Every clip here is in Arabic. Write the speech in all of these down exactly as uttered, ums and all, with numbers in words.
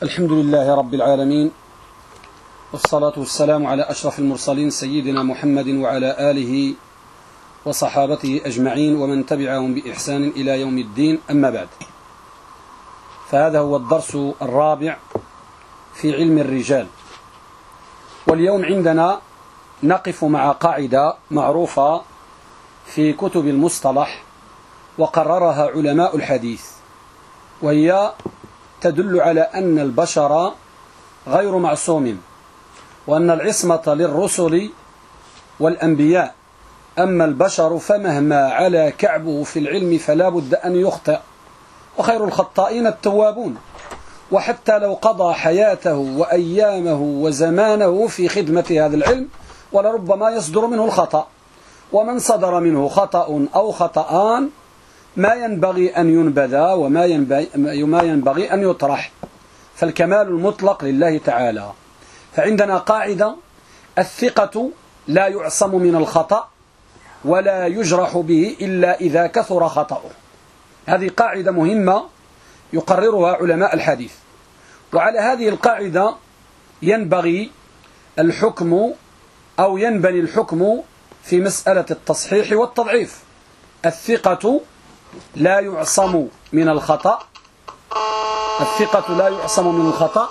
الحمد لله رب العالمين، والصلاة والسلام على أشرف المرسلين سيدنا محمد وعلى آله وصحابته أجمعين ومن تبعهم بإحسان إلى يوم الدين. أما بعد، فهذا هو الدرس الرابع في علم الرجال. واليوم عندنا نقف مع قاعدة معروفة في كتب المصطلح وقررها علماء الحديث، وهي تدل على أن البشر غير معصوم، وأن العصمة للرسل والأنبياء، أما البشر فمهما علا كعبه في العلم فلا بد أن يخطئ، وخير الخطائين التوابون. وحتى لو قضى حياته وأيامه وزمانه في خدمة هذا العلم ولربما يصدر منه الخطأ، ومن صدر منه خطأ أو خطأان ما ينبغي أن ينبذ وما ينبغي, ما ينبغي أن يطرح، فالكمال المطلق لله تعالى. فعندنا قاعدة: الثقة لا يعصم من الخطأ ولا يجرح به إلا إذا كثر خطأه. هذه قاعدة مهمة يقررها علماء الحديث، وعلى هذه القاعدة ينبغي الحكم أو ينبني الحكم في مسألة التصحيح والتضعيف. الثقة لا يعصم من الخطأ الثقة لا يعصم من الخطأ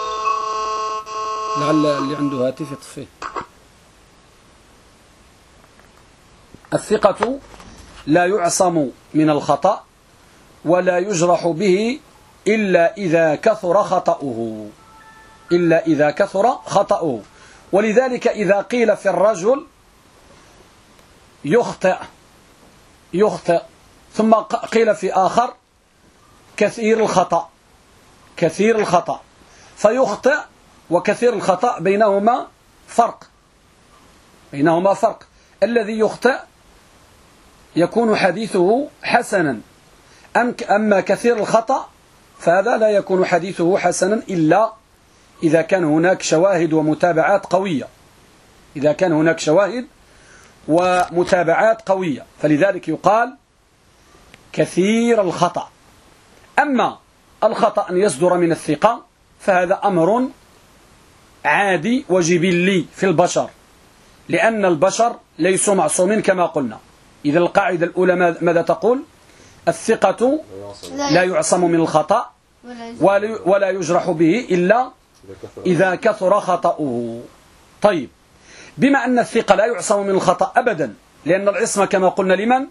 لعل اللي عنده هاتف يطفيه. الثقة لا يعصم من الخطأ ولا يجرح به إلا إذا كثر خطأه إلا إذا كثر خطأه ولذلك إذا قيل في الرجل يخطئ يخطئ ثم قيل في آخر كثير الخطأ كثير الخطأ فيخطئ وكثير الخطأ بينهما فرق بينهما فرق الذي يخطئ يكون حديثه حسنا، أما كثير الخطأ فهذا لا يكون حديثه حسنا إلا إذا كان هناك شواهد ومتابعات قوية إذا كان هناك شواهد ومتابعات قوية فلذلك يقال كثير الخطأ. أما الخطأ أن يصدر من الثقة فهذا أمر عادي وجبلي في البشر، لأن البشر ليسوا معصومين كما قلنا. إذا القاعدة الأولى ماذا تقول؟ الثقة لا يعصم من الخطأ ولا يجرح به إلا إذا كثر خطأه. طيب، بما أن الثقة لا يعصم من الخطأ أبدا، لأن العصمة كما قلنا لمن؟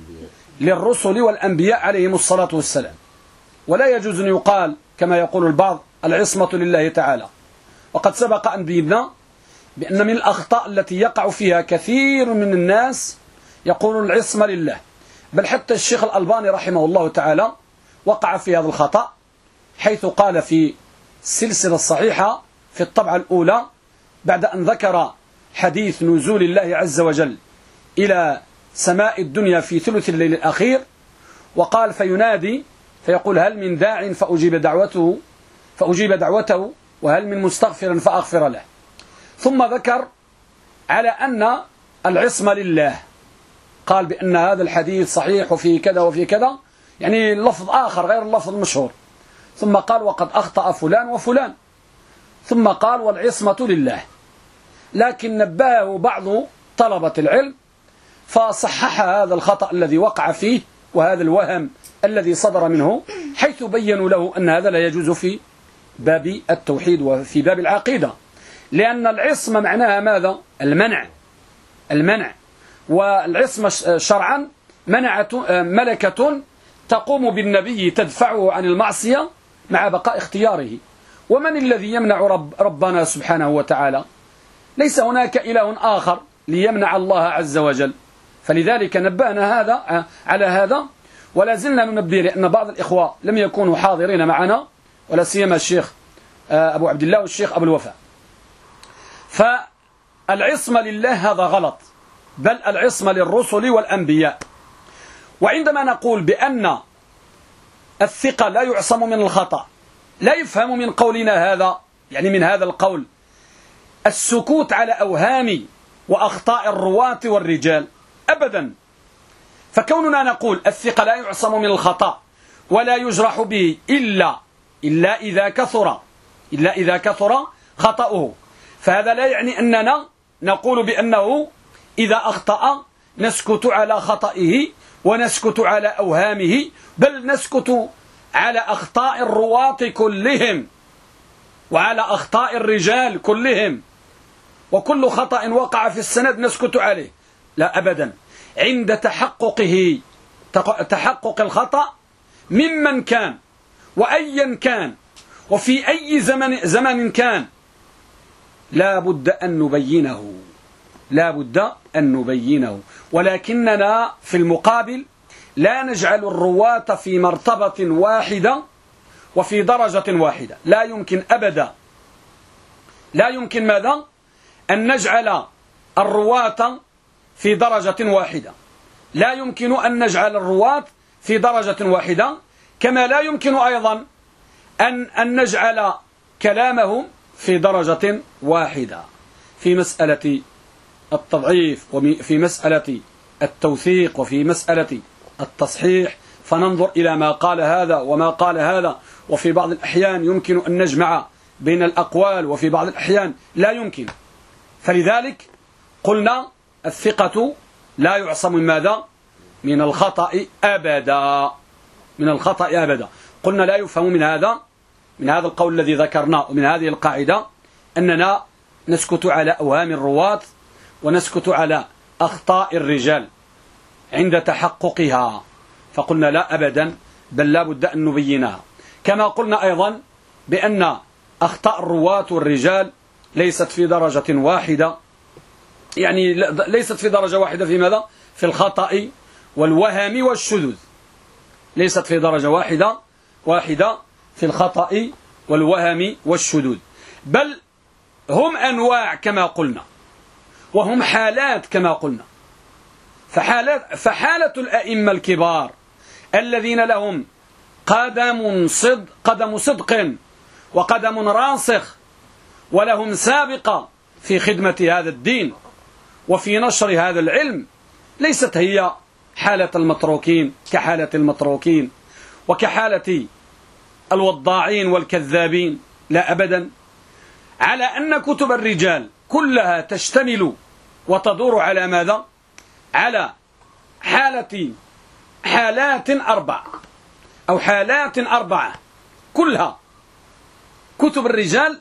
للرسل والأنبياء عليهم الصلاة والسلام، ولا يجوز أن يقال كما يقول البعض العصمة لله تعالى. وقد سبق أن بينا بأن من الأخطاء التي يقع فيها كثير من الناس يقول العصمة لله، بل حتى الشيخ الألباني رحمه الله تعالى وقع في هذا الخطأ، حيث قال في السلسلة الصحيحة في الطبعة الأولى بعد أن ذكر حديث نزول الله عز وجل إلى سماء الدنيا في ثلث الليل الأخير، وقال فينادي فيقول هل من داع فأجيب دعوته فأجيب دعوته وهل من مستغفر فأغفر له، ثم ذكر على أن العصمة لله، قال بأن هذا الحديث صحيح وفي كذا وفي كذا، يعني لفظ آخر غير اللفظ المشهور، ثم قال وقد أخطأ فلان وفلان، ثم قال والعصمة لله. لكن نبهه بعض طلبة العلم فصحح هذا الخطأ الذي وقع فيه وهذا الوهم الذي صدر منه، حيث بينوا له أن هذا لا يجوز في باب التوحيد وفي باب العقيدة، لأن العصمة معناها ماذا؟ المنع المنع والعصمة شرعا منعة ملكة تقوم بالنبي تدفعه عن المعصية مع بقاء اختياره. ومن الذي يمنع رب ربنا سبحانه وتعالى؟ ليس هناك إله آخر ليمنع الله عز وجل. فلذلك نبهنا هذا على هذا، ولا زلنا ننبه لأن بعض الإخوة لم يكونوا حاضرين معنا، ولا سيما الشيخ أبو عبد الله والشيخ أبو الوفاء. فالعصمة لله هذا غلط، بل العصمة للرسل والأنبياء. وعندما نقول بأن الثقة لا يعصم من الخطأ، لا يفهم من قولنا هذا، يعني من هذا القول، السكوت على أوهام وأخطاء الرواة والرجال أبدا. فكوننا نقول الثقة لا يعصم من الخطأ ولا يجرح به إلا إلا إذا كثر إلا إذا كثر خطأه. فهذا لا يعني أننا نقول بأنه إذا أخطأ نسكت على خطئه ونسكت على أوهامه، بل نسكت على أخطاء الرواة كلهم وعلى أخطاء الرجال كلهم، وكل خطأ وقع في السند نسكت عليه. لا أبدا، عند تحققه تحقق الخطأ ممن كان وأيا كان وفي أي زمن زمن كان لا بد أن نبينه، لا بد أن نبينه. ولكننا في المقابل لا نجعل الرواة في مرتبة واحدة وفي درجة واحدة. لا يمكن أبدا، لا يمكن ماذا؟ أن نجعل الرواة في درجة واحدة. لا يمكن أن نجعل الرواة في درجة واحدة، كما لا يمكن أيضا أن, أن نجعل كلامهم في درجة واحدة في مسألة التضعيف وفي مسألة التوثيق وفي مسألة التصحيح، فننظر إلى ما قال هذا وما قال هذا. وفي بعض الأحيان يمكن أن نجمع بين الأقوال وفي بعض الأحيان لا يمكن. فلذلك قلنا الثقة لا يعصم من ماذا؟ من الخطأ أبدا، من الخطأ أبدا. قلنا لا يفهم من هذا من هذا القول الذي ذكرناه ومن هذه القاعدة أننا نسكت على أوهام الرواة ونسكت على أخطاء الرجال عند تحققها. فقلنا لا أبدا، بل لا بد أن نبينها. كما قلنا أيضا بأن أخطاء الرواة والرجال ليست في درجة واحدة، يعني ليست في درجة واحدة في ماذا؟ في الخطأ والوهم والشذوذ. ليست في درجة واحدة واحدة في الخطأ والوهم والشذوذ، بل هم أنواع كما قلنا، وهم حالات كما قلنا. فحالات فحالة الأئمة الكبار الذين لهم قدم صدق قدم صدق وقدم راسخ ولهم سابقة في خدمة هذا الدين وفي نشر هذا العلم، ليست هي حالة المتروكين كحالة المتروكين وكحالة الوضاعين والكذابين. لا أبدا، على أن كتب الرجال كلها تشتمل وتدور على ماذا؟ على حالة حالات أربع أو حالات أربعة. كلها كتب الرجال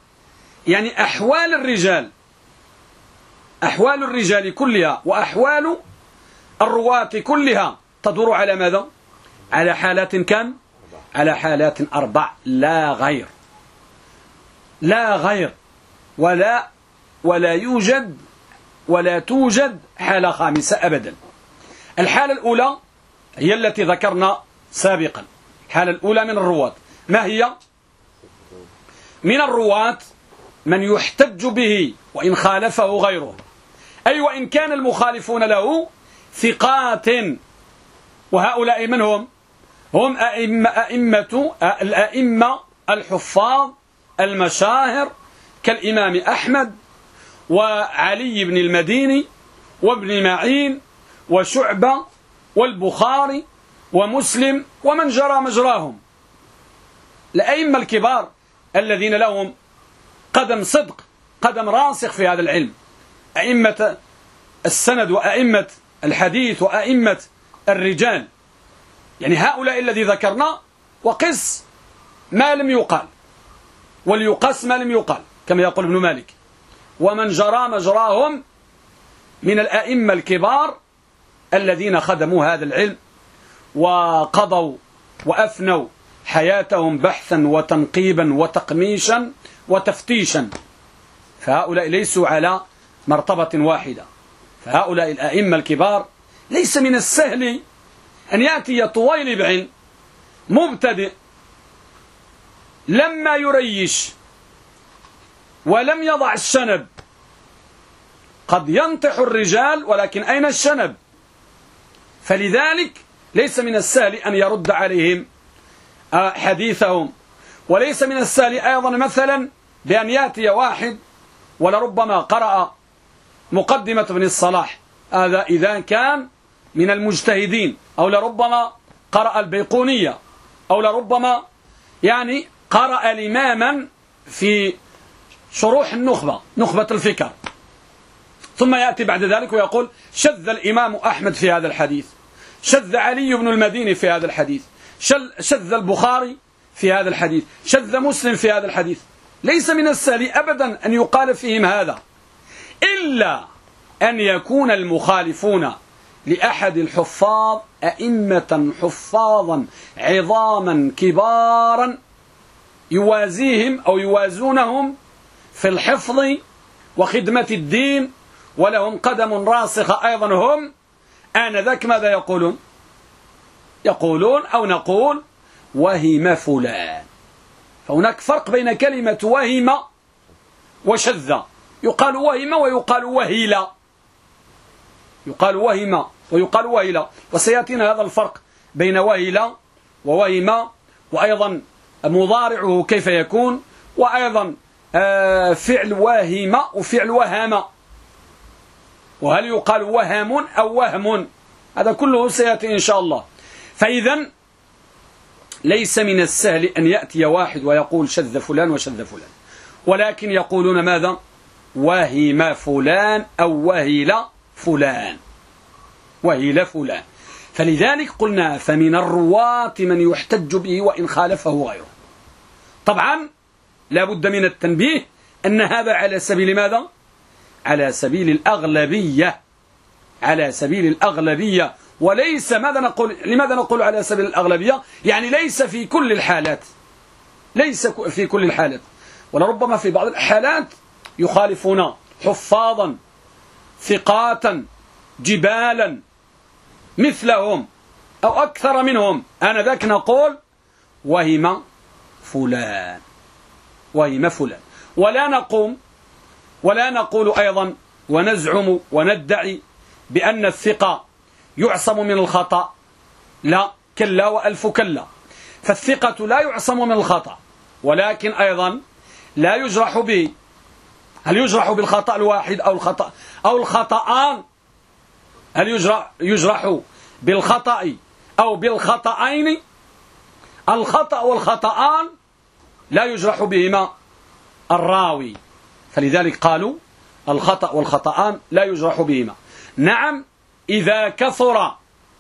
يعني أحوال الرجال، أحوال الرجال كلها وأحوال الرواة كلها تدور على ماذا؟ على حالات كم؟ على حالات أربع، لا غير، لا غير، ولا ولا يوجد ولا توجد حالة خامسة أبدا. الحالة الأولى هي التي ذكرنا سابقا. الحالة الأولى من الرواة ما هي؟ من الرواة من يحتج به وإن خالفه غيره، أي وإن كان المخالفون له ثقات. وهؤلاء من هم؟ هم أئمة, أئمة الأئمة الحفاظ المشاهر كالإمام أحمد وعلي بن المديني وابن معين وشعبة والبخاري ومسلم ومن جرى مجراهم. الأئمة الكبار الذين لهم قدم صدق، قدم راسخ في هذا العلم، أئمة السند وأئمة الحديث وأئمة الرجال. يعني هؤلاء الذي ذكرنا، وقس ما لم يقال وليقس ما لم يقال كما يقول ابن مالك. ومن جرى مجراهم من الأئمة الكبار الذين خدموا هذا العلم وقضوا وأفنوا حياتهم بحثا وتنقيبا وتقميشا وتفتيشا. فهؤلاء ليسوا على مرتبة واحدة. فهؤلاء الأئمة الكبار ليس من السهل أن يأتي طويل بعين مبتدئ لما يريش ولم يضع الشنب. قد ينطح الرجال ولكن أين الشنب؟ فلذلك ليس من السهل أن يرد عليهم حديثهم. وليس من السهل أيضا مثلا بأن يأتي واحد ولربما قرأ مقدمة ابن الصلاح، هذا إذا كان من المجتهدين، أو لربما قرأ البيقونية، أو لربما يعني قرأ الإماما في شروح النخبة نخبة الفكر، ثم يأتي بعد ذلك ويقول شذ الإمام أحمد في هذا الحديث، شذ علي بن المديني في هذا الحديث، شذ البخاري في هذا الحديث، شذ مسلم في هذا الحديث. ليس من السهل أبدا أن يقال فيهم هذا، إلا أن يكون المخالفون لأحد الحفاظ أئمة حفاظا عظاما كبارا يوازيهم أو يوازونهم في الحفظ وخدمة الدين، ولهم قدم راسخة أيضا هم. آنذاك ماذا يقولون؟ يقولون أو نقول وهم فلان. فهناك فرق بين كلمة وهم وشذ. يقال وهم ويقال وهيلا، يقال وهم ويقال وهيلا، وسيأتينا هذا الفرق بين وهيلا ووهم، وأيضا مضارعه كيف يكون، وأيضا فعل واهم وفعل وهم، وهل يقال وهم أو وهم، هذا كله سيأتي إن شاء الله. فإذا ليس من السهل أن يأتي واحد ويقول شذ فلان وشذ فلان، ولكن يقولون ماذا؟ وهم فلان أو وهل فلان، وهل فلان. فلذلك قلنا فمن الرواة من يحتج به وإن خالفه غيره. طبعا لا بد من التنبيه أن هذا على سبيل ماذا؟ على سبيل الأغلبية، على سبيل الأغلبية، وليس ماذا نقول؟ لماذا نقول على سبيل الأغلبية؟ يعني ليس في كل الحالات، ليس في كل الحالات، ولربما في بعض الحالات يخالفون حفاظا ثقاتا جبالا مثلهم أو أكثر منهم، آنذاك نقول وهم فلان، وهم فلان. ولا نقوم ولا نقول أيضا ونزعم وندعي بأن الثقة يعصم من الخطأ، لا، كلا وألف كلا. فالثقة لا يعصم من الخطأ، ولكن أيضا لا يجرح به. هل يجرح بالخطأ الواحد أو الخطأ أو الخطأان؟ هل يجرح, يجرح بالخطأ أو بالخطأين؟ الخطأ والخطأان لا يجرح بهما الراوي، فلذلك قالوا الخطأ والخطأان لا يجرح بهما. نعم إذا كثر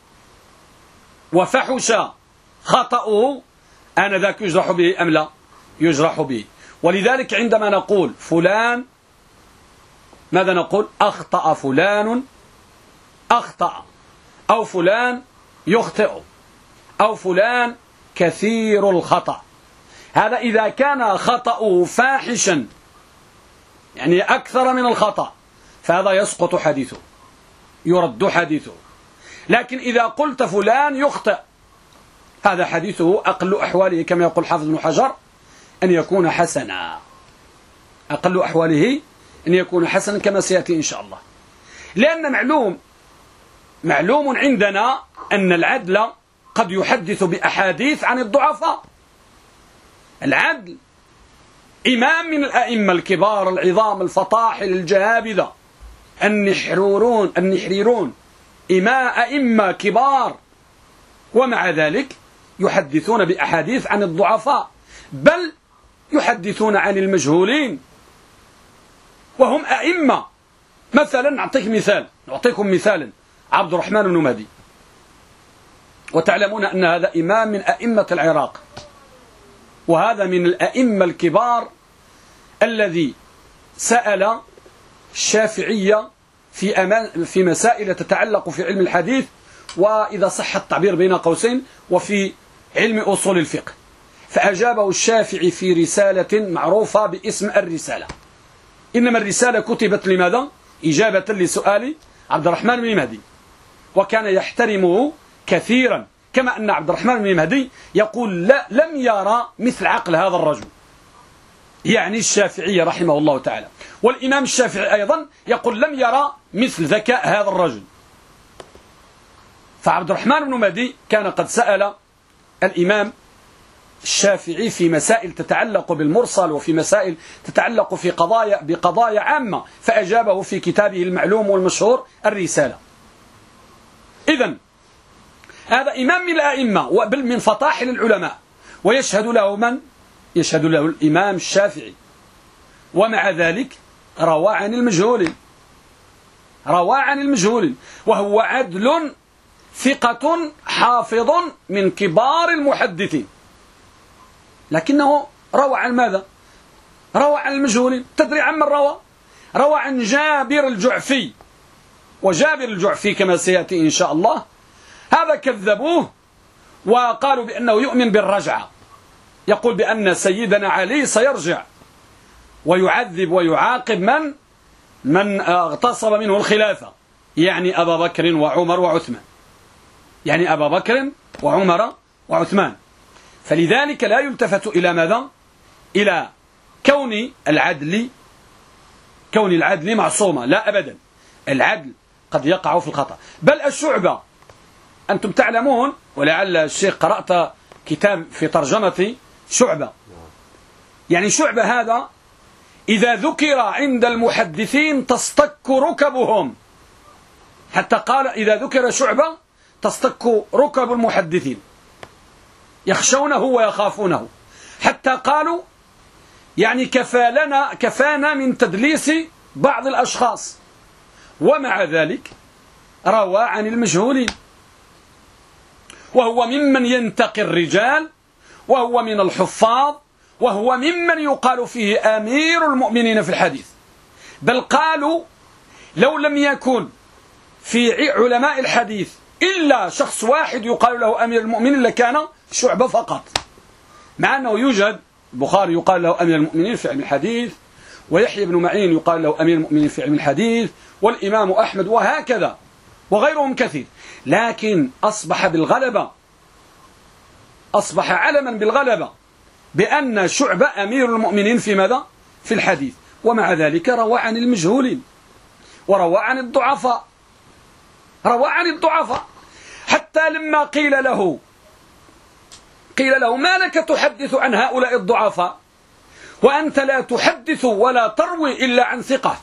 وفحش خطأه آنذاك يجرح به أم لا؟ يجرح به. ولذلك عندما نقول فلان ماذا نقول؟ أخطأ فلان، أخطأ، أو فلان يخطئ، أو فلان كثير الخطأ. هذا إذا كان خطأه فاحشا يعني أكثر من الخطأ فهذا يسقط حديثه، يرد حديثه. لكن إذا قلت فلان يخطئ هذا حديثه أقل أحواله كما يقول حافظ بن حجر أن يكون حسنا، أقل أحواله أن يكون حسنا كما سيأتي إن شاء الله. لأن معلوم معلوم عندنا أن العدل قد يحدث بأحاديث عن الضعفاء. العدل إمام من الأئمة الكبار العظام الفطاحل الجهابذة النحرورون النحريرون إماء أئمة كبار، ومع ذلك يحدثون بأحاديث عن الضعفاء، بل يحدثون عن المجهولين وهم أئمة. مثلا نعطيك مثال نعطيكم مثالا عبد الرحمن بن مهدي، وتعلمون أن هذا إمام من أئمة العراق، وهذا من الأئمة الكبار الذي سأل الشافعية في أمان في مسائل تتعلق في علم الحديث، وإذا صح التعبير بين قوسين وفي علم أصول الفقه، فأجابه الشافعي في رسالة معروفة باسم الرسالة. إنما الرسالة كتبت لماذا؟ إجابة لسؤال عبد الرحمن بن مهدي، وكان يحترمه كثيرا، كما أن عبد الرحمن بن مهدي يقول لا لم يرى مثل عقل هذا الرجل، يعني الشافعي رحمه الله تعالى. والإمام الشافعي أيضا يقول لم يرى مثل ذكاء هذا الرجل. فعبد الرحمن بن مهدي كان قد سأل الإمام الشافعي في مسائل تتعلق بالمرسل وفي مسائل تتعلق في قضايا بقضايا عامة، فأجابه في كتابه المعلوم والمشهور الرسالة. إذن هذا إمام من الأئمة وبل من فطاحل العلماء، ويشهد له من؟ يشهد له الإمام الشافعي، ومع ذلك روى عن المجهول، روى عن المجهول، وهو عدل ثقة حافظ من كبار المحدثين، لكنه روى عن ماذا؟ روى عن المجهول. تدري عن من روى؟ روى عن جابر الجعفي، وجابر الجعفي كما سيأتي إن شاء الله هذا كذبوه وقالوا بأنه يؤمن بالرجعة، يقول بأن سيدنا علي سيرجع ويعذب ويعاقب من من اغتصب منه الخلافة، يعني أبا بكر وعمر وعثمان، يعني أبا بكر وعمر وعثمان. فلذلك لا يلتفت إلى ماذا؟ إلى كون العدل كون العدل معصومة، لا أبدا، العدل قد يقع في الخطأ. بل الشعبة أنتم تعلمون، ولعل الشيخ قرأت كتاب في ترجمة شعبة، يعني شعبة هذا إذا ذكر عند المحدثين تصطك ركبهم، حتى قال إذا ذكر شعبة تصطك ركب المحدثين، يخشونه ويخافونه، حتى قالوا يعني كفى لنا كفانا من تدليس بعض الأشخاص، ومع ذلك روى عن المجهولين، وهو ممن ينتقي الرجال، وهو من الحفاظ، وهو ممن يقال فيه أمير المؤمنين في الحديث. بل قالوا لو لم يكن في علماء الحديث إلا شخص واحد يقال له أمير المؤمنين لكان شعبة فقط، مع أنه يوجد البخاري يقال له أمير المؤمنين في علم الحديث، ويحيى بن معين يقال له أمير المؤمنين في علم الحديث، والإمام أحمد، وهكذا وغيرهم كثير. لكن أصبح بالغلبة، أصبح علما بالغلبة بأن شعبة أمير المؤمنين في ماذا؟ في الحديث، ومع ذلك روى عن المجهولين، وروى عن الضعفاء، روى عن الضعفاء، حتى لما قيل له قيل له ما لك تحدث عن هؤلاء الضعفاء وأنت لا تحدث ولا تروي إلا عن ثقة،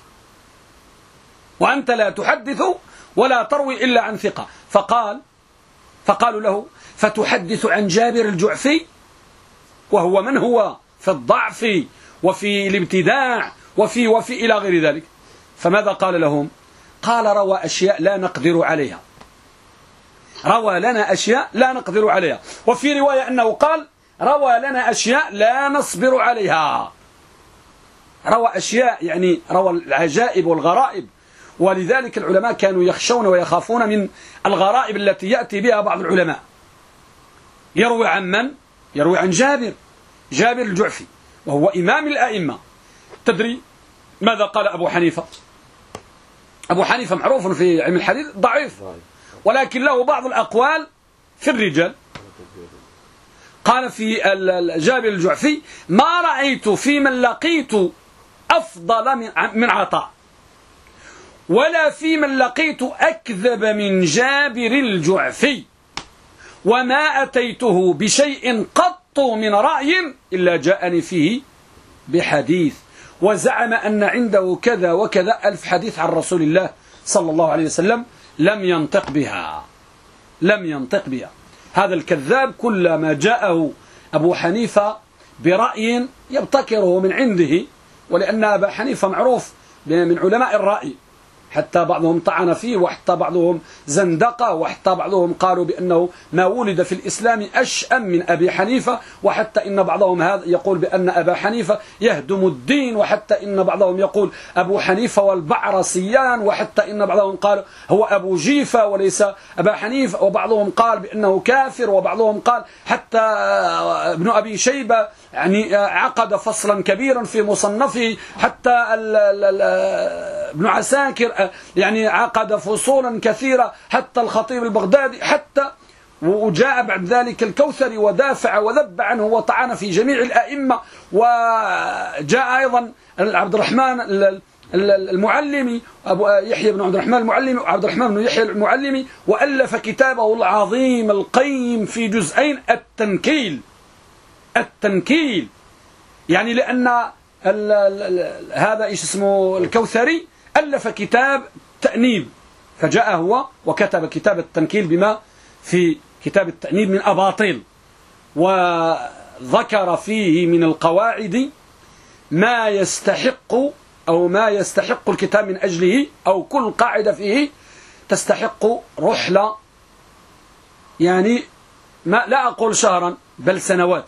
وأنت لا تحدث ولا تروي إلا عن ثقة، فقال فقالوا له فتحدث عن جابر الجعفي وهو من هو في الضعف وفي الابتداع وفي وفي إلى غير ذلك. فماذا قال لهم؟ قال روى أشياء لا نقدر عليها، روى لنا أشياء لا نقدر عليها، وفي رواية أنه قال روى لنا أشياء لا نصبر عليها، روى أشياء يعني روى العجائب والغرائب. ولذلك العلماء كانوا يخشون ويخافون من الغرائب التي يأتي بها بعض العلماء. يروي عن من؟ يروي عن جابر جابر الجعفي، وهو إمام الأئمة. تدري ماذا قال أبو حنيفة؟ أبو حنيفة معروف في علم الحديث ضعيف، ولكن له بعض الأقوال في الرجال. قال في جابر الجعفي ما رأيت في من لقيت أفضل من عطاء، ولا في من لقيت أكذب من جابر الجعفي، وما أتيته بشيء قط من رأي إلا جاءني فيه بحديث، وزعم أن عنده كذا وكذا ألف حديث عن رسول الله صلى الله عليه وسلم لم ينطق بها لم ينطق بها. هذا الكذاب كلما جاءه أبو حنيفة برأي يبتكره من عنده، ولأن أبا حنيفة معروف من علماء الرأي، حتى بعضهم طعن فيه، وحتى بعضهم زندقه، وحتى بعضهم قالوا بأنه ما ولد في الإسلام أشأم من أبي حنيفة، وحتى إن بعضهم هذا يقول بأن أبا حنيفة يهدم الدين، وحتى إن بعضهم يقول أبو حنيفة والبعرسيان، وحتى إن بعضهم قال هو أبو جيفة وليس أبا حنيفة، وبعضهم قال بأنه كافر، وبعضهم قال حتى ابن أبي شيبة يعني عقد فصلا كبيرا في مصنفه، حتى ابن عساكر يعني عقد فصولا كثيرة، حتى الخطيب البغدادي، حتى وجاء بعد ذلك الكوثري ودافع وذب عنه وطعن في جميع الأئمة، وجاء أيضا عبد الرحمن المعلمي أبو يحيى بن عبد الرحمن المعلمي وعبد الرحمن بن يحيى المعلمي، وألف كتابه العظيم القيم في جزئين التنكيل التنكيل يعني لأن ال ال هذا إيش اسمه الكوثري ألف كتاب تأنيب، فجاء هو وكتب كتاب التنكيل بما في كتاب التأنيب من أباطيل، ذكر فيه من القواعد ما يستحق أو ما يستحق الكتاب من أجله، أو كل قاعدة فيه تستحق رحلة، يعني ما لا أقول شهرا بل سنوات.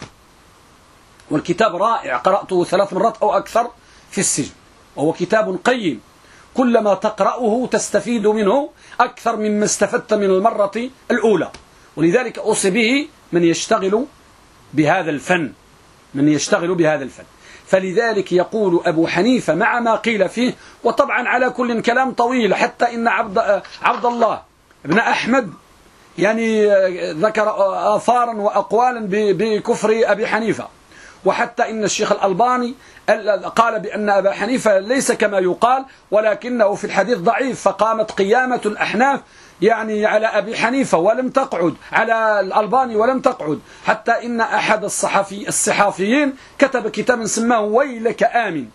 والكتاب رائع، قرأته ثلاث مرات أو أكثر في السجن، وهو كتاب قيم، كلما تقرأه تستفيد منه أكثر مما استفدت من المرة الأولى. ولذلك أوصي به من يشتغل بهذا الفن، من يشتغل بهذا الفن. فلذلك يقول أبو حنيفة مع ما قيل فيه، وطبعا على كل كلام طويل، حتى إن عبد, عبد الله بن أحمد يعني ذكر آثارا وأقوالا بكفر أبي حنيفة، وحتى إن الشيخ الألباني قال بأن أبا حنيفة ليس كما يقال، ولكنه في الحديث ضعيف، فقامت قيامة الأحناف يعني على أبي حنيفة ولم تقعد، على الألباني ولم تقعد، حتى إن أحد الصحفي الصحافيين كتب كتابا سماه ويلك آمن،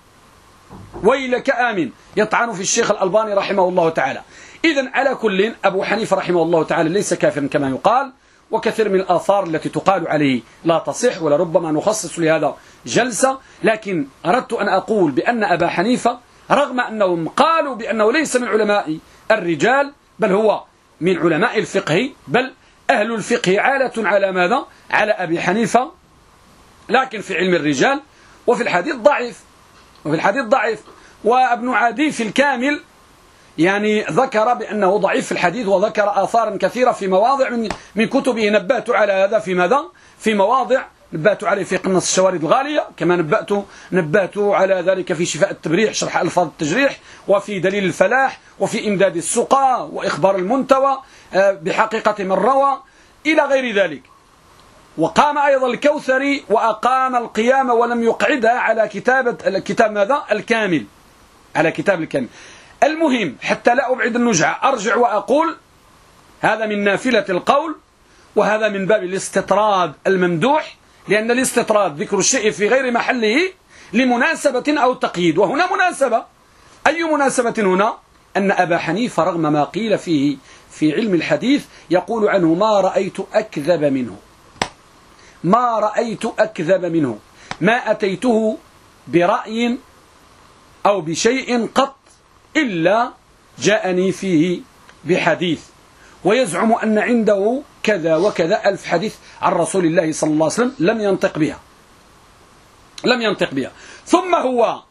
ويلك آمن، يطعن في الشيخ الألباني رحمه الله تعالى. إذن على كل، أبو حنيفة رحمه الله تعالى ليس كافرا كما يقال، وكثير من الآثار التي تقال عليه لا تصح، ولربما نخصص لهذا جلسة. لكن أردت أن أقول بأن أبا حنيفة رغم أنهم قالوا بأنه ليس من علماء الرجال، بل هو من علماء الفقه، بل أهل الفقه عالة على ماذا؟ على أبي حنيفة، لكن في علم الرجال وفي الحديث ضعيف، وفي الحديث ضعيف. وابن عدي في الكامل يعني ذكر بأنه ضعيف في الحديث، وذكر آثارا كثيرة في مواضع من من كتبه. نبأت على هذا في ماذا؟ في مواضع، نبأت عليه في قنص الشوارد الغالية، كما نبأت نبأت على ذلك في شفاء التبريح شرح ألفاظ التجريح، وفي دليل الفلاح، وفي إمداد السقا، وإخبار المنتوى بحقيقة من روى، إلى غير ذلك. وقام أيضا الكوثري وأقام القيامة ولم يقعدها على كتابة الكتاب ماذا؟ الكامل، على كتاب الكامل. المهم حتى لا أبعد النجعة، أرجع وأقول هذا من نافلة القول، وهذا من باب الاستطراد الممدوح، لأن الاستطراد ذكر الشيء في غير محله لمناسبة أو تقييد، وهنا مناسبة. أي مناسبة هنا؟ أن أبا حنيفة رغم ما قيل فيه في علم الحديث يقول عنه ما رأيت أكذب منه، ما رأيت أكذب منه، ما أتيته برأي أو بشيء قط إلا جاءني فيه بحديث، ويزعم أن عنده كذا وكذا ألف حديث عن رسول الله صلى الله عليه وسلم لم ينطق بها، لم ينطق بها. ثم هو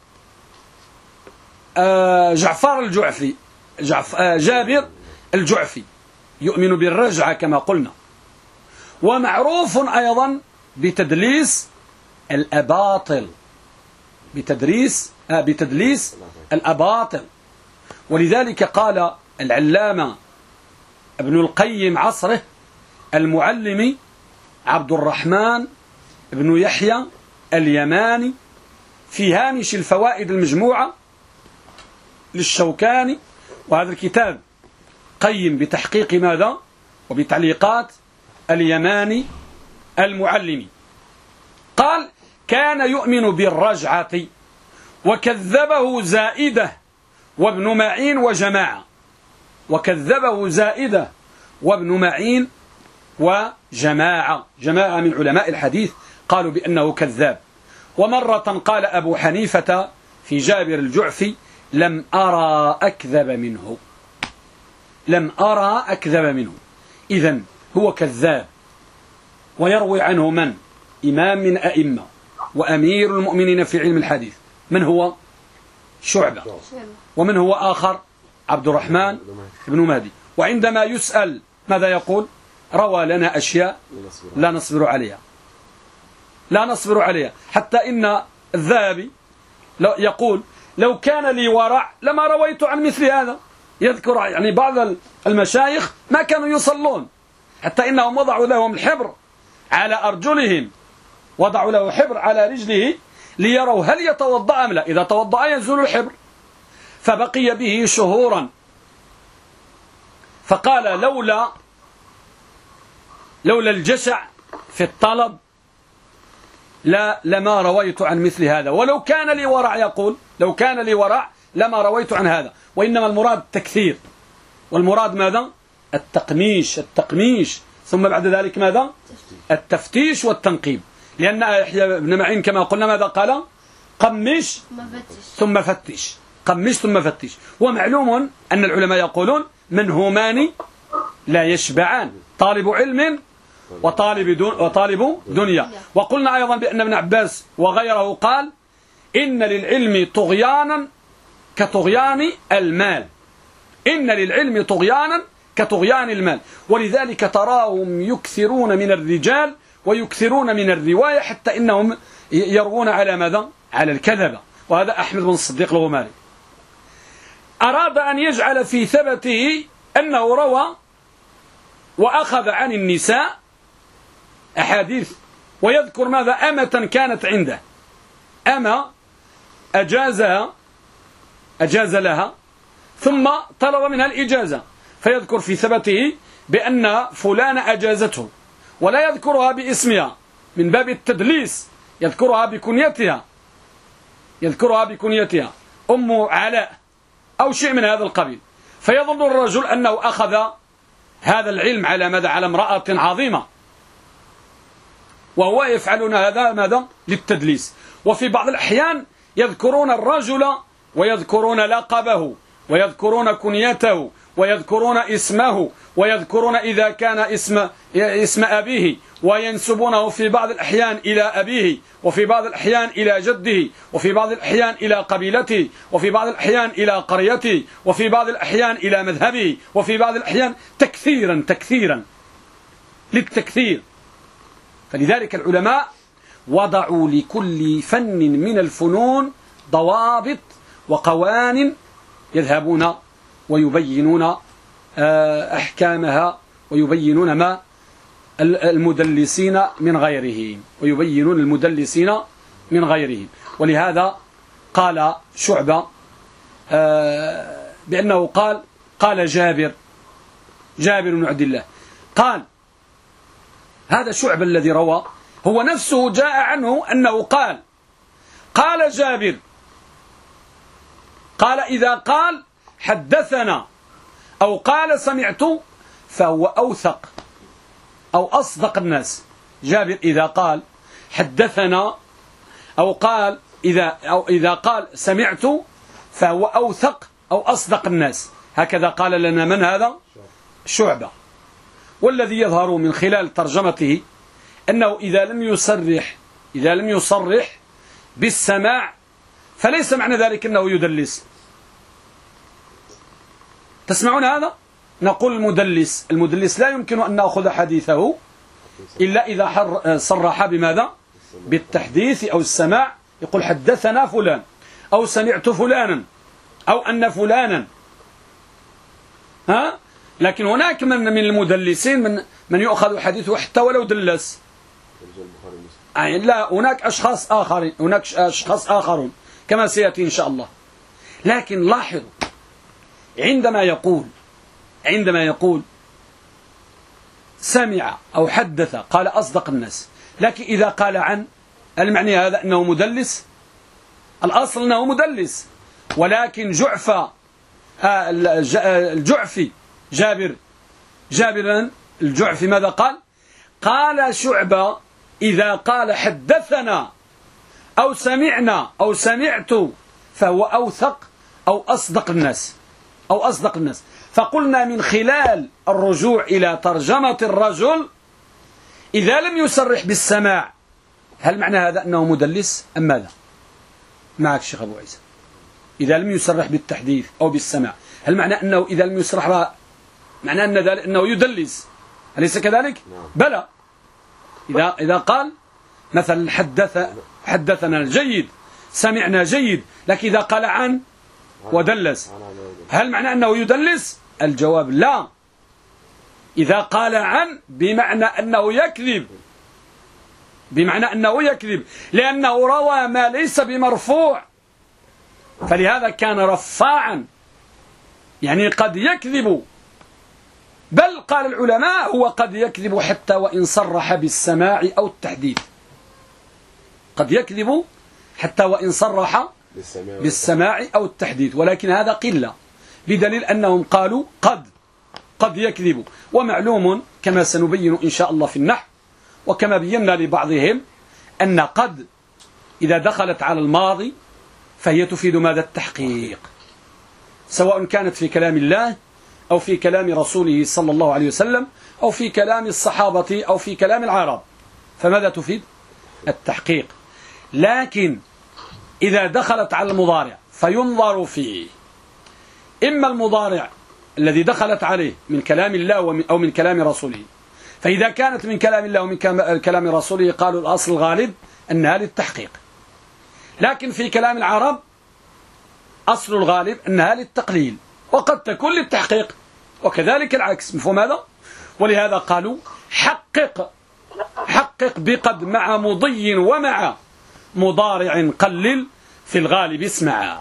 جعفر الجعفي، جابر الجعفي يؤمن بالرجعة كما قلنا، ومعروف أيضا بتدليس الأباطل، بتدريس آه بتدليس الأباطل. ولذلك قال العلامة ابن القيم عصره المعلم عبد الرحمن بن يحيى اليماني في هامش الفوائد المجموعة للشوكاني، وهذا الكتاب قيم بتحقيق ماذا؟ وبتعليقات اليماني المعلمي. قال كان يؤمن بالرجعة وكذبه زائدة وابن معين وجماعة، وكذبه زائدة وابن معين وجماعة، جماعة من علماء الحديث قالوا بأنه كذاب. ومرة قال أبو حنيفة في جابر الجعفي لم أرى أكذب منه، لم أرى أكذب منه. إذن هو كذاب. ويروي عنه من؟ إمام من أئمة وأمير المؤمنين في علم الحديث، من هو؟ شعبة. ومن هو آخر؟ عبد الرحمن بن مهدي. وعندما يسأل ماذا يقول؟ روى لنا أشياء لا نصبر عليها، لا نصبر عليها. حتى إن الذهبي يقول لو كان لي ورع لما رويت عن مثل هذا. يذكر يعني بعض المشايخ ما كانوا يصلون، حتى إنهم وضعوا لهم الحبر على أرجلهم، وضعوا له حبر على رجله ليروا هل يتوضأ أم لا، إذا توضأ ينزل الحبر. فبقي به شهورا، فقال لولا لولا الجشع في الطلب لا لما رويت عن مثل هذا، ولو كان لي ورع، يقول لو كان لي ورع لما رويت عن هذا. وإنما المراد التكثير، والمراد ماذا؟ التقميش، التقميش ثم بعد ذلك ماذا؟ التفتيش والتنقيب. لأن يحيى بن معين كما قلنا ماذا قال؟ قمش ثم فتش، قمش ثم فتش. ومعلوم أن العلماء يقولون منهومان لا يشبعان، طالب علم وطالب دون وطالب دنيا. وقلنا أيضا بأن ابن عباس وغيره قال إن للعلم طغيانا كطغيان المال، إن للعلم طغيانا كطغيان المال. ولذلك تراهم يكثرون من الرجال ويكثرون من الرواية حتى إنهم يروون على ماذا؟ على الكذبة. وهذا أحمد بن الصديق الغماري أراد أن يجعل في ثبته أنه روى وأخذ عن النساء أحاديث، ويذكر ماذا؟ أمة كانت عنده، أمة أجازها أجاز لها ثم طلب منها الإجازة، فيذكر في ثبته بأن فلان أجازته، ولا يذكرها باسمها من باب التدليس، يذكرها بكنيتها، يذكرها بكنيتها أم علاء أو شيء من هذا القبيل. فيظن الرجل أنه أخذ هذا العلم على ماذا؟ على امرأة عظيمة، وهو يفعلون هذا ماذا؟ للتدليس. وفي بعض الأحيان يذكرون الرجل ويذكرون لقبه ويذكرون كنيته ويذكرون اسمه ويذكرون إذا كان اسم اسم أبيه، وينسبونه في بعض الأحيان إلى أبيه، وفي بعض الأحيان إلى جده، وفي بعض الأحيان إلى قبيلته، وفي بعض الأحيان إلى قريته، وفي بعض الأحيان إلى مذهبه، وفي بعض الأحيان تكثيرا تكثيرا للتكثير. فلذلك العلماء وضعوا لكل فن من الفنون ضوابط وقوانين يذهبون ويبينون أحكامها، ويبينون ما المدلسين من غيرهم، ويبينون المدلسين من غيرهم. ولهذا قال شعبة بأنه قال قال جابر جابر بن عبد الله قال، هذا شعبة الذي روى هو نفسه جاء عنه أنه قال قال جابر، قال إذا قال حدثنا أو قال سمعت فهو أوثق أو أصدق الناس. جابر إذا قال حدثنا أو قال إذا أو إذا قال سمعت فهو أوثق أو أصدق الناس. هكذا قال لنا من هذا؟ شعبة. والذي يظهر من خلال ترجمته أنه إذا لم يصرح إذا لم يصرح بالسماع فليس معنى ذلك أنه يدلس. تسمعون هذا؟ نقول المدلس المدلس لا يمكن أن نأخذ حديثه إلا إذا صرح بماذا؟ بالتحديث أو السماع، يقول حدثنا فلان أو سمعت فلانا أو أن فلانا. ها؟ لكن هناك من من المدلسين من من يؤخذ حديثه حتى ولو دلس. يعني لا، هناك أشخاص آخرين هناك أشخاص آخرون كما سيأتي إن شاء الله. لكن لاحظوا عندما يقول عندما يقول سمع أو حدث قال أصدق الناس، لكن إذا قال عن، المعني هذا أنه مدلس؟ الأصل أنه مدلس، ولكن جعفى الجعفي جابر جابر الجعفي ماذا قال؟ قال شعبة إذا قال حدثنا أو سمعنا أو سمعت فهو أوثق أو أصدق الناس أو أصدق الناس. فقلنا من خلال الرجوع إلى ترجمة الرجل إذا لم يصرح بالسماع، هل معنى هذا أنه مدلس أم ماذا؟ معك شيخ أبو عيسى. إذا لم يصرح بالتحديث أو بالسماع، هل معنى أنه إذا لم يصرح بها معنى أن ذلك أنه يدلس؟ أليس كذلك؟ بلى. إذا إذا قال مثلا حدث حدثنا الجيد سمعنا جيد، لكن إذا قال عن ودلس هل معنى أنه يدلس؟ الجواب لا. إذا قال عن بمعنى أنه يكذب، بمعنى أنه يكذب لأنه روى ما ليس بمرفوع، فلهذا كان رفاعا، يعني قد يكذب. بل قال العلماء هو قد يكذب حتى وإن صرح بالسماع أو التحديث، قد يكذب حتى وإن صرح بالسماع أو التحديث، ولكن هذا قلة، بدليل أنهم قالوا قد قد يكذب. ومعلوم كما سنبين إن شاء الله في النحو وكما بينا لبعضهم أن قد إذا دخلت على الماضي فهي تفيد ماذا؟ التحقيق، سواء كانت في كلام الله أو في كلام رسوله صلى الله عليه وسلم أو في كلام الصحابة أو في كلام العرب، فماذا تفيد؟ التحقيق. لكن إذا دخلت على المضارع فينظر فيه، إما المضارع الذي دخلت عليه من كلام الله أو من كلام رسوله، فإذا كانت من كلام الله ومن كلام رسوله قالوا الأصل الغالب أنها للتحقيق، لكن في كلام العرب أصل الغالب أنها للتقليل، وقد تكون للتحقيق، وكذلك العكس. مفهوم هذا؟ ولهذا قالوا حقق حقق بقد مع مضي ومع مضارع قلل في الغالب اسمع.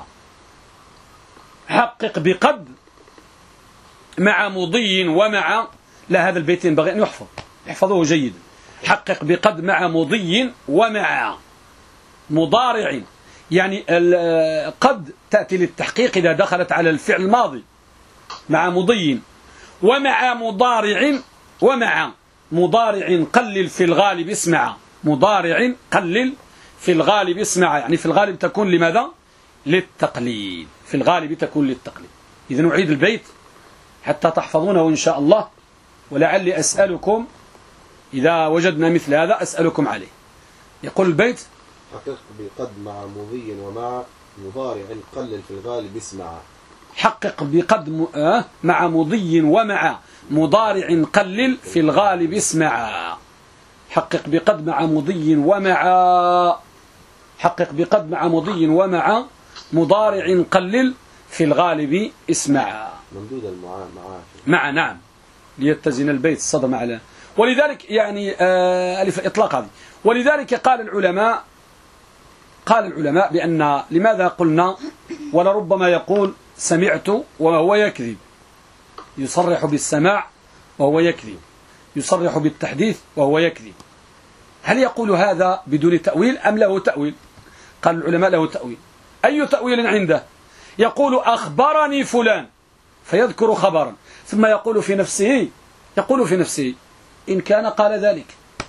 حقق بقد مع مضي ومع، لا هذا البيت ينبغي أن يحفظ، احفظوه جيدا. حقق بقد مع مضي ومع مضارع، يعني قد تأتي للتحقيق إذا دخلت على الفعل الماضي مع مضي، ومع مضارع ومع مضارع قلل في الغالب اسمع. مضارع قلل في الغالب اسمع، يعني في الغالب تكون لماذا؟ للتقليل، في الغالب تكون للتقليل. إذا نعيد البيت حتى تحفظونه إن شاء الله، ولعلي أسألكم إذا وجدنا مثل هذا أسألكم عليه. يقول البيت حقق بقد مع مضي ومع مضارع قلل في الغالب اسمع. حقق بقد م... آه مع مضي ومع مضارع قلل في الغالب اسمع. حقق بقد مع مضي ومع حقق بقد مع مضي ومع مضارع قلل في الغالب اسمع. ممدود المعا مع نعم ليتزن البيت الصدم على. ولذلك يعني آه ألف الإطلاق هذه. ولذلك قال العلماء قال العلماء بأن لماذا قلنا ولربما يقول سمعت وهو يكذب، يصرح بالسماع وهو يكذب، يصرح بالتحديث وهو يكذب. هل يقول هذا بدون تأويل أم له تأويل؟ قال العلماء له تأويل. أي تأويل عنده؟ يقول أخبرني فلان فيذكر خبرا، ثم يقول في نفسه يقول في نفسه إن كان قال ذلك.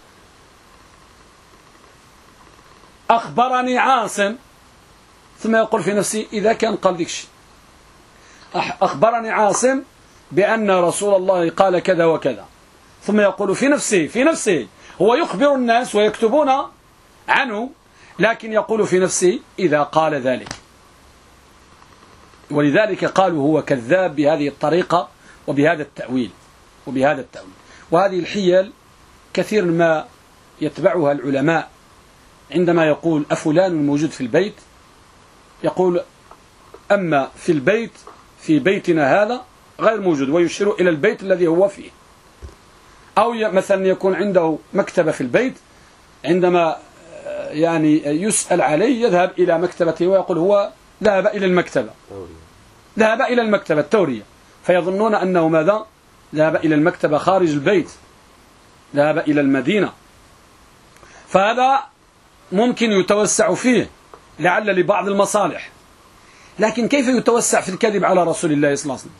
أخبرني عاصم، ثم يقول في نفسه إذا كان قال ذلك شيء. أخبرني عاصم بأن رسول الله قال كذا وكذا، ثم يقول في نفسه في نفسه هو يخبر الناس ويكتبون عنه، لكن يقول في نفسه إذا قال ذلك. ولذلك قالوا هو كذاب بهذه الطريقة وبهذا التأويل وبهذا التأويل. وهذه الحيل كثير ما يتبعها العلماء عندما يقول أفلان موجود في البيت، يقول أما في البيت في بيتنا هذا غير موجود، ويشير إلى البيت الذي هو فيه. أو مثلا يكون عنده مكتبة في البيت، عندما يعني يسأل عليه يذهب إلى مكتبته ويقول هو ذهب إلى المكتبة ذهب إلى المكتبة التورية، فيظنون أنه ماذا؟ ذهب إلى المكتبة خارج البيت، ذهب إلى المدينة. فهذا ممكن يتوسع فيه لعل لبعض المصالح، لكن كيف يتوسع في الكذب على رسول الله صلى الله عليه وسلم؟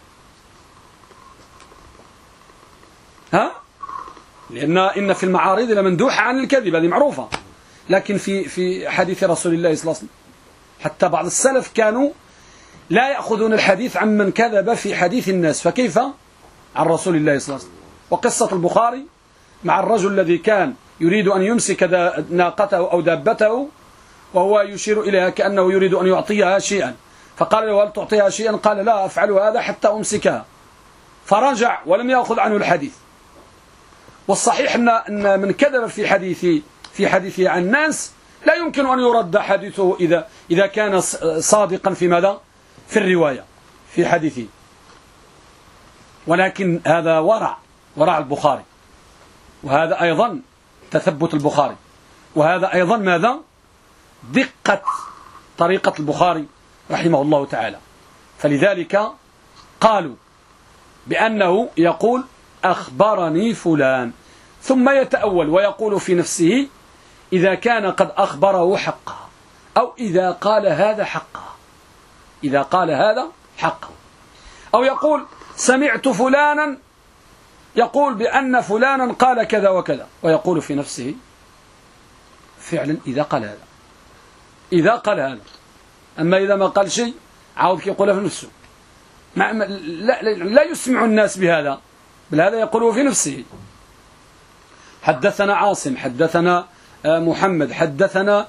ها؟ لأن إن في المعارض لمندوحة عن الكذب، هذه معروفة، لكن في في حديث رسول الله صلى الله عليه وسلم حتى بعض السلف كانوا لا يأخذون الحديث عن من كذب في حديث الناس، فكيف عن رسول الله صلى الله عليه وسلم؟ وقصة البخاري مع الرجل الذي كان يريد أن يمسك ناقته أو دابته وهو يشير إليها كأنه يريد أن يعطيها شيئا، فقال له هل تعطيها شيئا؟ قال لا أفعل هذا حتى أمسكها، فرجع ولم يأخذ عنه الحديث. والصحيح أن من كذب في حديثه في حديثه عن الناس لا يمكن أن يرد حديثه إذا إذا كان صادقا في ماذا؟ في الرواية في حديثه. ولكن هذا ورع ورع البخاري، وهذا أيضا تثبت البخاري، وهذا أيضا ماذا؟ دقة طريقة البخاري رحمه الله تعالى. فلذلك قالوا بأنه يقول أخبرني فلان، ثم يتأول ويقول في نفسه إذا كان قد أخبره حقا، أو إذا قال هذا حقا، إذا قال هذا حقا. أو يقول سمعت فلانا يقول بأن فلانا قال كذا وكذا، ويقول في نفسه فعلا إذا قال هذا، إذا قال هذا. أما إذا ما قال شيء عاود كيقولها في نفسه، لا, لا, لا يسمع الناس بهذا، بل هذا يقوله في نفسه. حدثنا عاصم، حدثنا محمد، حدثنا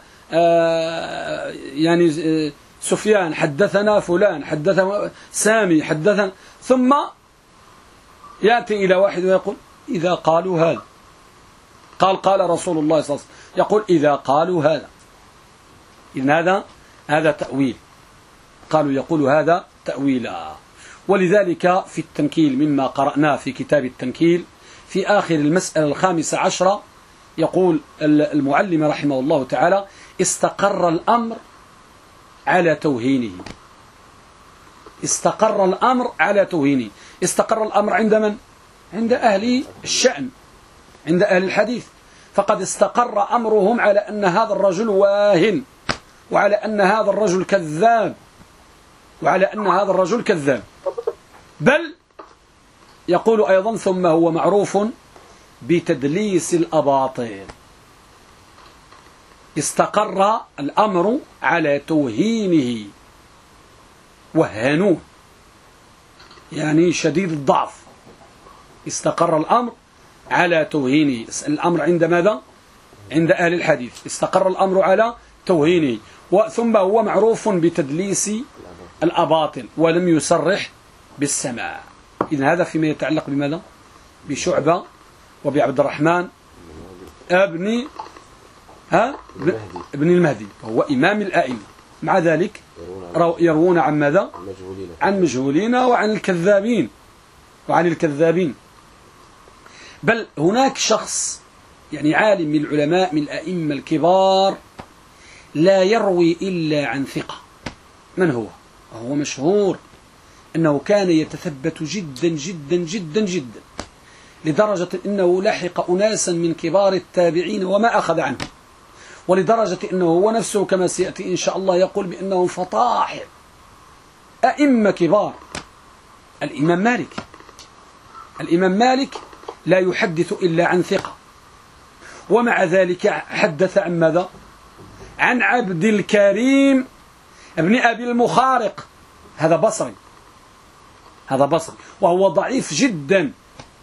يعني سفيان، حدثنا فلان، حدثنا سامي، حدثنا، ثم يأتي إلى واحد ويقول إذا قالوا هذا، قال قال رسول الله صلى الله عليه وسلم، يقول إذا قالوا هذا. إذن هذا هذا تأويل، قالوا يقول هذا تأويلا. ولذلك في التنكيل مما قرأناه في كتاب التنكيل في آخر المسألة الخامسة عشرة يقول المعلم رحمه الله تعالى: استقر الأمر على توهينه. استقر الأمر على توهينه. استقر الأمر عند من؟ عند أهل الشأن، عند أهل الحديث، فقد استقر أمرهم على أن هذا الرجل واهن، وعلى أن هذا الرجل كذاب، وعلى أن هذا الرجل كذاب. بل يقول أيضا: ثم هو معروف بتدليس الأباطيل. استقر الأمر على توهينه، وهنوه يعني شديد الضعف. استقر الأمر على توهينه. الأمر عند ماذا؟ عند أهل الحديث استقر الأمر على توهينه. ثم هو معروف بتدليس الأباطل ولم يصرح بالسماع. إذن هذا فيما يتعلق بماذا؟ بشعبة وبعبد الرحمن ابن ها ابن المهدي، وهو إمام الآئمة. مع ذلك يروون عن ماذا؟ عن مجهولين وعن الكذابين وعن الكذابين. بل هناك شخص يعني عالم من العلماء من الأئمة الكبار لا يروي إلا عن ثقة. من هو؟ هو مشهور أنه كان يتثبت جدا جدا جدا جدا، لدرجة أنه لحق أناسا من كبار التابعين وما أخذ عنه، ولدرجة أنه هو نفسه كما سيأتي إن شاء الله يقول بأنهم فطاحل أئمة كبار. الإمام مالك الإمام مالك لا يحدث إلا عن ثقة، ومع ذلك حدث عن ماذا؟ عن عبد الكريم ابن أبي المخارق. هذا بصري، هذا بصري وهو ضعيف جدا.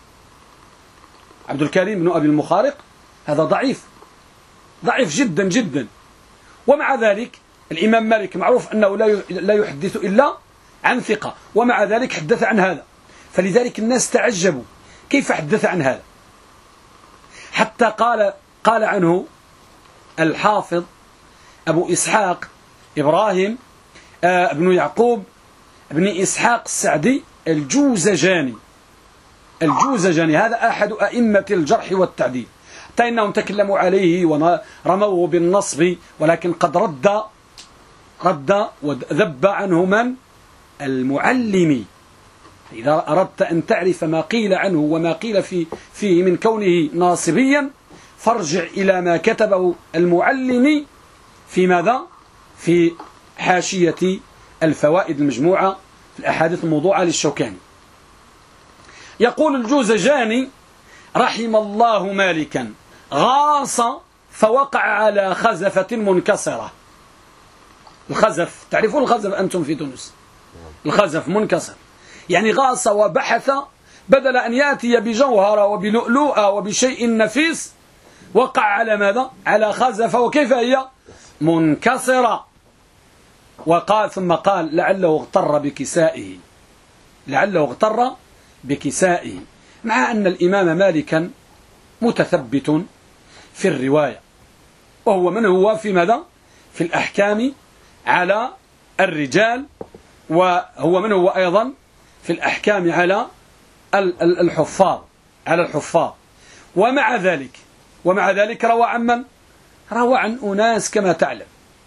عبد الكريم بن أبي المخارق هذا ضعيف ضعيف جدا جدا، ومع ذلك الإمام مالك معروف أنه لا يحدث إلا عن ثقة، ومع ذلك حدث عن هذا. فلذلك الناس تعجبوا كيف حدث عن هذا، حتى قال قال عنه الحافظ أبو إسحاق إبراهيم آه ابن يعقوب ابن إسحاق السعدي الجوزجاني. الجوزجاني هذا أحد أئمة الجرح والتعديل، حتى إنهم تكلموا عليه ورموه بالنصب، ولكن قد رد رد وذب عنه من؟ المعلمي. إذا أردت أن تعرف ما قيل عنه وما قيل في فيه من كونه ناصبيا فارجع إلى ما كتبه المعلمي في ماذا؟ في حاشية الفوائد المجموعة في الأحاديث الموضوعة للشوكاني. يقول الجوزجاني رحم الله مالكا غاص فوقع على خزفة منكسرة. الخزف، تعرفون الخزف أنتم في تونس؟ الخزف منكسر، يعني غاص وبحث، بدل أن يأتي بجوهرة وبلؤلؤة وبشيء نفيس وقع على ماذا؟ على خزفة، وكيف هي؟ منكسرة. وقال ثم قال لعله اغتر بكسائه، لعله اغتر بكسائه، مع أن الإمام مالكا متثبت في الرواية، وهو من هو في ماذا؟ في الأحكام على الرجال، وهو من هو أيضا في الأحكام على الحفاظ على الحفاظ. ومع ذلك ومع ذلك روى عن من؟ روى عن أناس كما تعلم.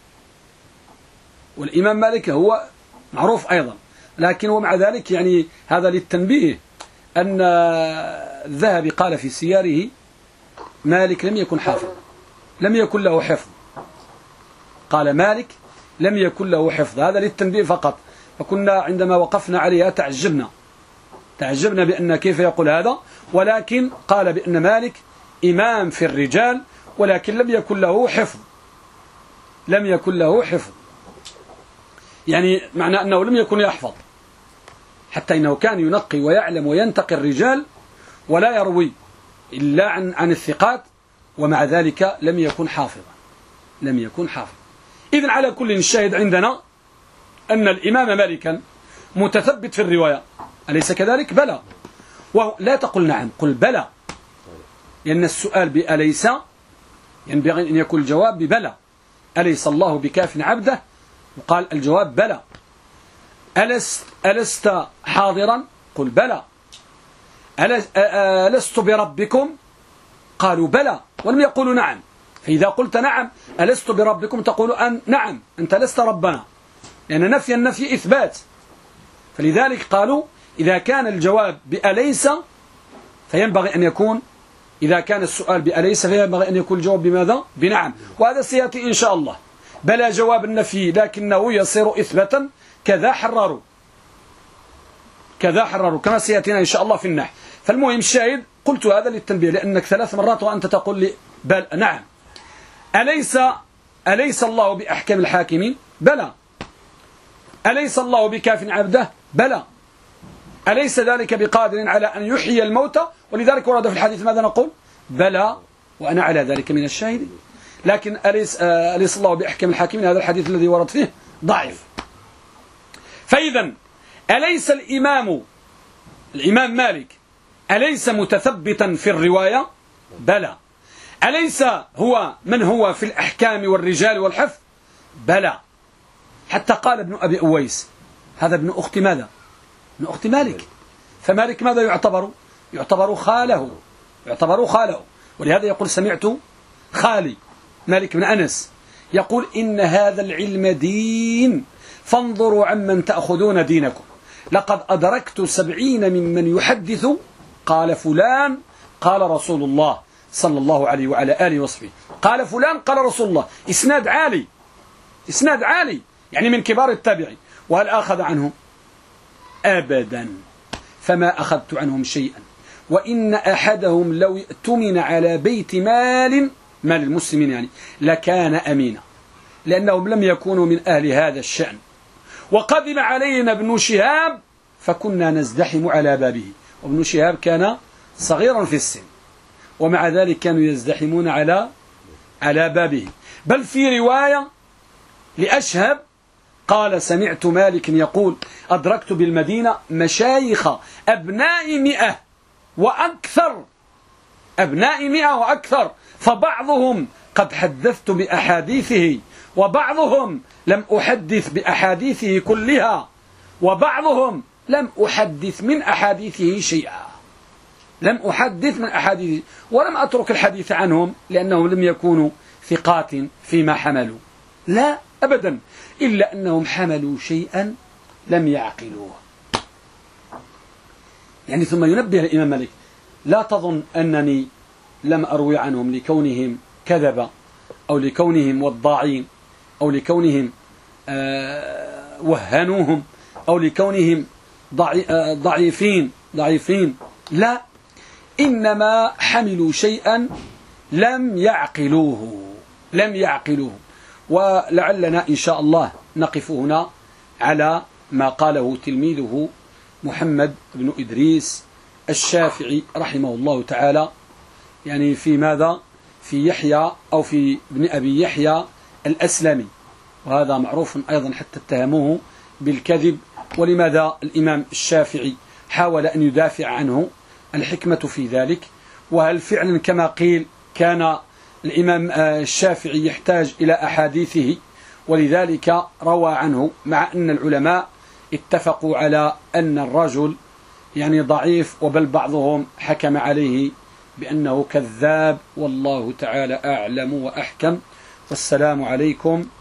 والإمام مالك هو معروف أيضا، لكن ومع ذلك يعني هذا للتنبيه أن الذهبي قال في سياره مالك لم يكن حافظ، لم يكن له حفظ. قال مالك لم يكن له حفظ، هذا للتنبيه فقط. فكنا عندما وقفنا عليها تعجبنا تعجبنا بأن كيف يقول هذا، ولكن قال بأن مالك إمام في الرجال، ولكن لم يكن له حفظ، لم يكن له حفظ، يعني معنى أنه لم يكن يحفظ، حتى إنه كان ينقي ويعلم وينتقي الرجال ولا يروي إلا عن عن الثقات، ومع ذلك لم يكن حافظا، لم يكن حافظا. إذن على كل الشاهد عندنا أن الإمام مالكا متثبت في الرواية، أليس كذلك؟ بلى. ولا تقل نعم، قل بلى، لأن السؤال بأليس ينبغي أن يكون الجواب ببلى. أليس الله بكاف عبده؟ وقال الجواب بلى. ألست, ألست حاضرا؟ قل بلى. ألست بربكم؟ قالوا بلى ولم يقولوا نعم. فإذا قلت نعم ألست بربكم تقول أن نعم أنت لست ربنا، لأن نفي النفي إثبات. فلذلك قالوا إذا كان الجواب بأليس فينبغي أن يكون، إذا كان السؤال بأليس فينبغي أن يكون الجواب بماذا؟ بنعم. وهذا سيأتي إن شاء الله. بلى جواب النفي لكنه يصير إثباتا، كذا حرروا، كذا حرروا كما سيأتينا إن شاء الله في النحو. فالمهم الشاهد قلت هذا للتنبيه، لأنك ثلاث مرات وأنت تقول لي بل نعم. أليس أليس الله بأحكم الحاكمين؟ بلى. أليس الله بكاف عبده؟ بلى. أليس ذلك بقادر على أن يحيي الموتى؟ ولذلك ورد في الحديث ماذا نقول؟ بلى وأنا على ذلك من الشاهدين. لكن أليس, أليس الله بأحكم الحاكمين؟ هذا الحديث الذي ورد فيه ضعيف. فإذا أليس الإمام الإمام مالك أليس متثبتا في الرواية؟ بلى. أليس هو من هو في الأحكام والرجال والحفظ؟ بلى. حتى قال ابن أبي أويس هذا ابن أخت ماذا؟ ابن أخت مالك. فمالك ماذا يعتبر؟ يعتبر خاله، يعتبر خاله. ولهذا يقول سمعت خالي مالك بن أنس يقول إن هذا العلم دين فانظروا عمن تأخذون دينكم. لقد أدركت سبعين ممن يحدث قال فلان قال رسول الله صلى الله عليه وعلى آله وصحبه، قال فلان قال رسول الله، إسناد عالي، إسناد عالي يعني من كبار التابعين. وهل أخذ عنهم؟ أبدا، فما أخذت عنهم شيئا. وإن أحدهم لو ائتمن على بيت مال مال المسلمين يعني لكان أمينا، لأنهم لم يكونوا من أهل هذا الشأن. وقدم علينا ابن شهاب فكنا نزدحم على بابه، وابن شهاب كان صغيرا في السن، ومع ذلك كانوا يزدحمون على على بابه. بل في رواية لأشهب قال سمعت مالك يقول أدركت بالمدينة مشايخ أبناء مئة وأكثر، أبناء مئة وأكثر، فبعضهم قد حدثت بأحاديثه وبعضهم لم أحدث بأحاديثه كلها وبعضهم لم أحدث من أحاديثه شيئا، لم أحدث من أحاديثه ولم أترك الحديث عنهم لأنهم لم يكونوا ثقات فيما حملوا، لا أبدا، إلا أنهم حملوا شيئا لم يعقلوه. يعني ثم ينبه الإمام مالك لا تظن أنني لم أروي عنهم لكونهم كذبة أو لكونهم وضاعين أو لكونهم آه وهنوهم أو لكونهم ضعي آه ضعيفين ضعيفين لا، إنما حملوا شيئا لم يعقلوه لم يعقلوه. ولعلنا إن شاء الله نقف هنا على ما قاله تلميذه محمد بن إدريس الشافعي رحمه الله تعالى، يعني في ماذا؟ في يحيى أو في ابن أبي يحيى الأسلمي، وهذا معروف أيضا حتى اتهموه بالكذب. ولماذا الإمام الشافعي حاول أن يدافع عنه؟ الحكمة في ذلك، وهل فعلا كما قيل كان الإمام الشافعي يحتاج إلى أحاديثه، ولذلك روى عنه، مع أن العلماء اتفقوا على أن الرجل يعني ضعيف، وبل بعضهم حكم عليه بأنه كذاب، والله تعالى أعلم وأحكم. والسلام عليكم